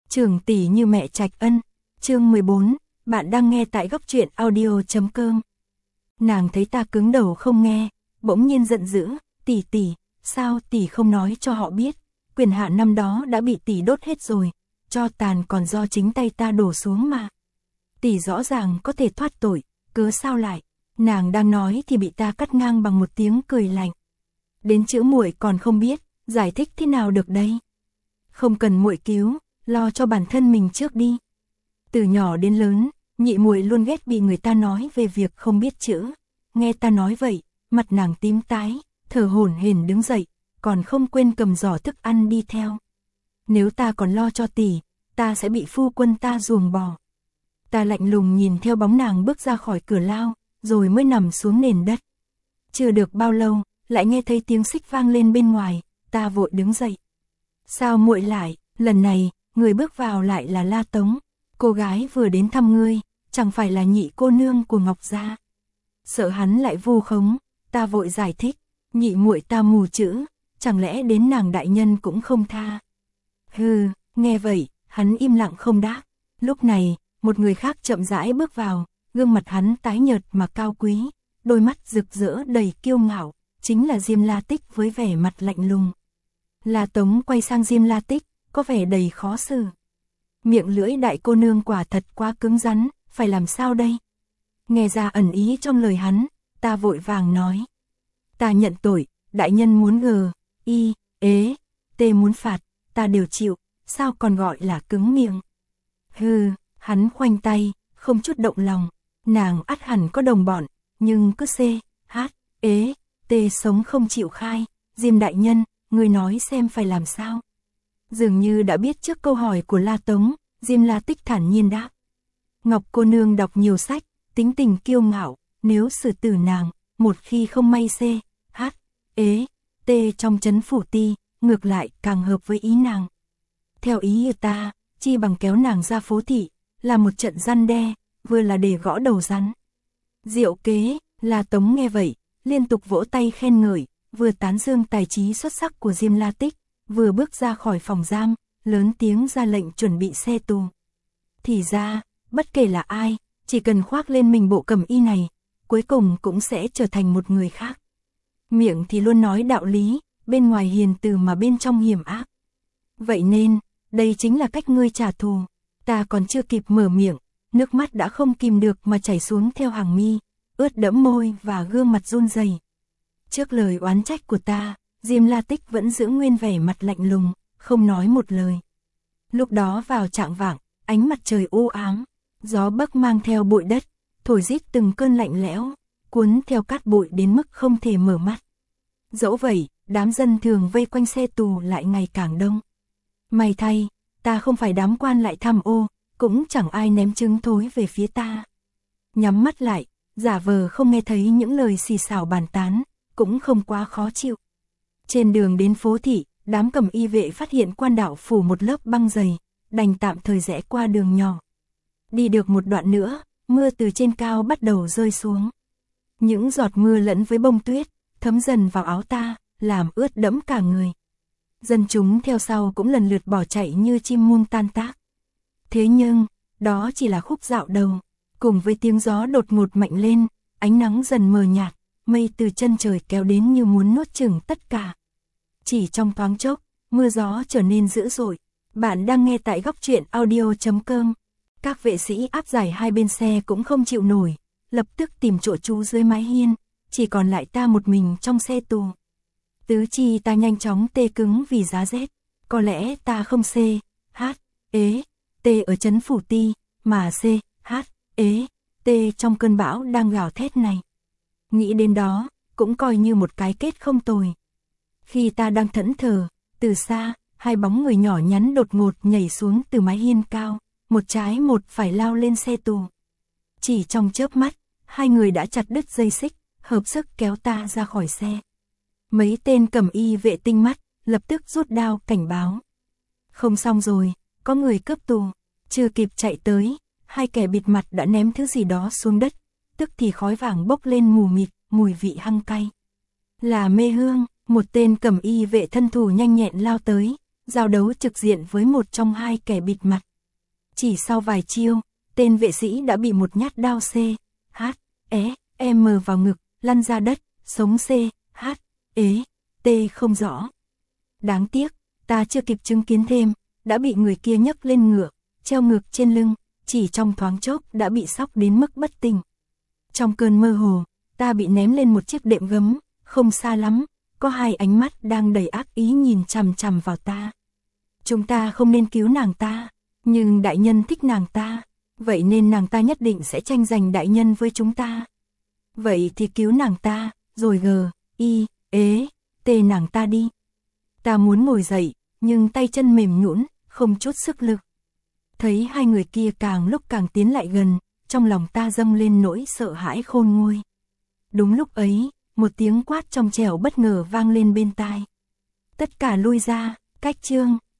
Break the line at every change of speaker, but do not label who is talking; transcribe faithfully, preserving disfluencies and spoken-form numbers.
Trưởng tỷ như mẹ trạch ân. Chương mười bốn, bạn đang nghe tại góc truyện audio chấm com. Nàng thấy ta cứng đầu không nghe, bỗng nhiên giận dữ, tỷ tỷ, sao tỷ không nói cho họ biết, quyền hạn năm đó đã bị tỷ đốt hết rồi, cho tàn còn do chính tay ta đổ xuống mà. Tỷ rõ ràng có thể thoát tội, cớ sao lại? Nàng đang nói thì bị ta cắt ngang bằng một tiếng cười lạnh. Đến chữ muội còn không biết, giải thích thế nào được đây? Không cần muội cứu, lo cho bản thân mình trước đi. Từ nhỏ đến lớn, nhị muội luôn ghét bị người ta nói về việc không biết chữ. Nghe ta nói vậy, mặt nàng tím tái, thở hổn hển đứng dậy, còn không quên cầm giỏ thức ăn đi theo. Nếu ta còn lo cho tỷ, ta sẽ bị phu quân ta ruồng bỏ. Ta lạnh lùng nhìn theo bóng nàng bước ra khỏi cửa lao, rồi mới nằm xuống nền đất. Chưa được bao lâu, lại nghe thấy tiếng xích vang lên bên ngoài, ta vội đứng dậy. Sao muội lại, lần này, người bước vào lại là La Tống, cô gái vừa đến thăm ngươi, chẳng phải là nhị cô nương của Ngọc gia. Sợ hắn lại vu khống, ta vội giải thích, nhị muội ta mù chữ, chẳng lẽ đến nàng đại nhân cũng không tha. Hừ, nghe vậy, hắn im lặng không đáp. Lúc này, một người khác chậm rãi bước vào, gương mặt hắn tái nhợt mà cao quý, đôi mắt rực rỡ đầy kiêu ngạo, chính là Diêm La Tích với vẻ mặt lạnh lùng. La Tống quay sang Diêm La Tích, có vẻ đầy khó xử. Miệng lưỡi đại cô nương quả thật quá cứng rắn, phải làm sao đây? Nghe ra ẩn ý trong lời hắn, ta vội vàng nói. Ta nhận tội, đại nhân muốn gờ, y, ế, tê muốn phạt, ta đều chịu, sao còn gọi là cứng miệng? Hừ, hắn khoanh tay, không chút động lòng, nàng ắt hẳn có đồng bọn, nhưng cứ c, h, ế, tê sống không chịu khai, Diêm đại nhân, người nói xem phải làm sao? Dường như đã biết trước câu hỏi của La Tống, Diêm La Tích thản nhiên đáp. Ngọc cô nương đọc nhiều sách, tính tình kiêu ngạo, nếu xử tử nàng, một khi không may c, h, ế, t trong chấn phủ ti, ngược lại càng hợp với ý nàng. Theo ý của ta, chi bằng kéo nàng ra phố thị, là một trận răn đe, vừa là để gõ đầu rắn. Diệu kế, La Tống nghe vậy, liên tục vỗ tay khen ngợi, vừa tán dương tài trí xuất sắc của Diêm La Tích, vừa bước ra khỏi phòng giam, lớn tiếng ra lệnh chuẩn bị xe tù. Thì ra, bất kể là ai, chỉ cần khoác lên mình bộ cẩm y này, cuối cùng cũng sẽ trở thành một người khác. Miệng thì luôn nói đạo lý, bên ngoài hiền từ mà bên trong hiểm ác. Vậy nên, đây chính là cách ngươi trả thù. Ta còn chưa kịp mở miệng, nước mắt đã không kìm được mà chảy xuống theo hàng mi, ướt đẫm môi và gương mặt run rẩy. Trước lời oán trách của ta, Diêm La Tích vẫn giữ nguyên vẻ mặt lạnh lùng, không nói một lời. Lúc đó vào chạng vạng, ánh mặt trời u ám, gió bấc mang theo bụi đất, thổi rít từng cơn lạnh lẽo, cuốn theo cát bụi đến mức không thể mở mắt. Dẫu vậy, đám dân thường vây quanh xe tù lại ngày càng đông. May thay, ta không phải đám quan lại tham ô, cũng chẳng ai ném trứng thối về phía ta. Nhắm mắt lại, giả vờ không nghe thấy những lời xì xào bàn tán, cũng không quá khó chịu. Trên đường đến phố thị, đám cẩm y vệ phát hiện quan đạo phủ một lớp băng dày, đành tạm thời rẽ qua đường nhỏ. Đi được một đoạn nữa, mưa từ trên cao bắt đầu rơi xuống. Những giọt mưa lẫn với bông tuyết, thấm dần vào áo ta, làm ướt đẫm cả người. Dân chúng theo sau cũng lần lượt bỏ chạy như chim muông tan tác. Thế nhưng, đó chỉ là khúc dạo đầu, cùng với tiếng gió đột ngột mạnh lên, ánh nắng dần mờ nhạt, mây từ chân trời kéo đến như muốn nuốt chửng tất cả. Chỉ trong thoáng chốc, mưa gió trở nên dữ dội. Bạn đang nghe tại góc truyện audio chấm com. Các vệ sĩ áp giải hai bên xe cũng không chịu nổi, lập tức tìm chỗ trú dưới mái hiên, chỉ còn lại ta một mình trong xe tù. Tứ chi ta nhanh chóng tê cứng vì giá rét, có lẽ ta không c, h, ế, t ở trấn phủ ti, mà c, h, ế, t trong cơn bão đang gào thét này. Nghĩ đến đó, cũng coi như một cái kết không tồi. Khi ta đang thẫn thờ, từ xa, hai bóng người nhỏ nhắn đột ngột nhảy xuống từ mái hiên cao, một trái một phải lao lên xe tù. Chỉ trong chớp mắt, hai người đã chặt đứt dây xích, hợp sức kéo ta ra khỏi xe. Mấy tên cẩm y vệ tinh mắt, lập tức rút đao cảnh báo. Không xong rồi, có người cướp tù, chưa kịp chạy tới, hai kẻ bịt mặt đã ném thứ gì đó xuống đất, tức thì khói vàng bốc lên mù mịt, mùi vị hăng cay. Là mê hương, một tên cẩm y vệ thân thủ nhanh nhẹn lao tới, giao đấu trực diện với một trong hai kẻ bịt mặt. Chỉ sau vài chiêu, tên vệ sĩ đã bị một nhát đao C, H, E, M vào ngực, lăn ra đất, sống C, H, E, T không rõ. Đáng tiếc, ta chưa kịp chứng kiến thêm, đã bị người kia nhấc lên ngựa, treo ngược trên lưng, chỉ trong thoáng chốc đã bị sóc đến mức bất tỉnh. Trong cơn mơ hồ, ta bị ném lên một chiếc đệm gấm, không xa lắm, có hai ánh mắt đang đầy ác ý nhìn chằm chằm vào ta. Chúng ta không nên cứu nàng ta, nhưng đại nhân thích nàng ta, vậy nên nàng ta nhất định sẽ tranh giành đại nhân với chúng ta. Vậy thì cứu nàng ta, rồi g, i, ế, t nàng ta đi. Ta muốn ngồi dậy, nhưng tay chân mềm nhũn, không chút sức lực. Thấy hai người kia càng lúc càng tiến lại gần, trong lòng ta dâng lên nỗi sợ hãi khôn nguôi. Đúng lúc ấy, một tiếng quát trong trẻo bất ngờ vang lên bên tai. Tất cả lui ra, cách chương.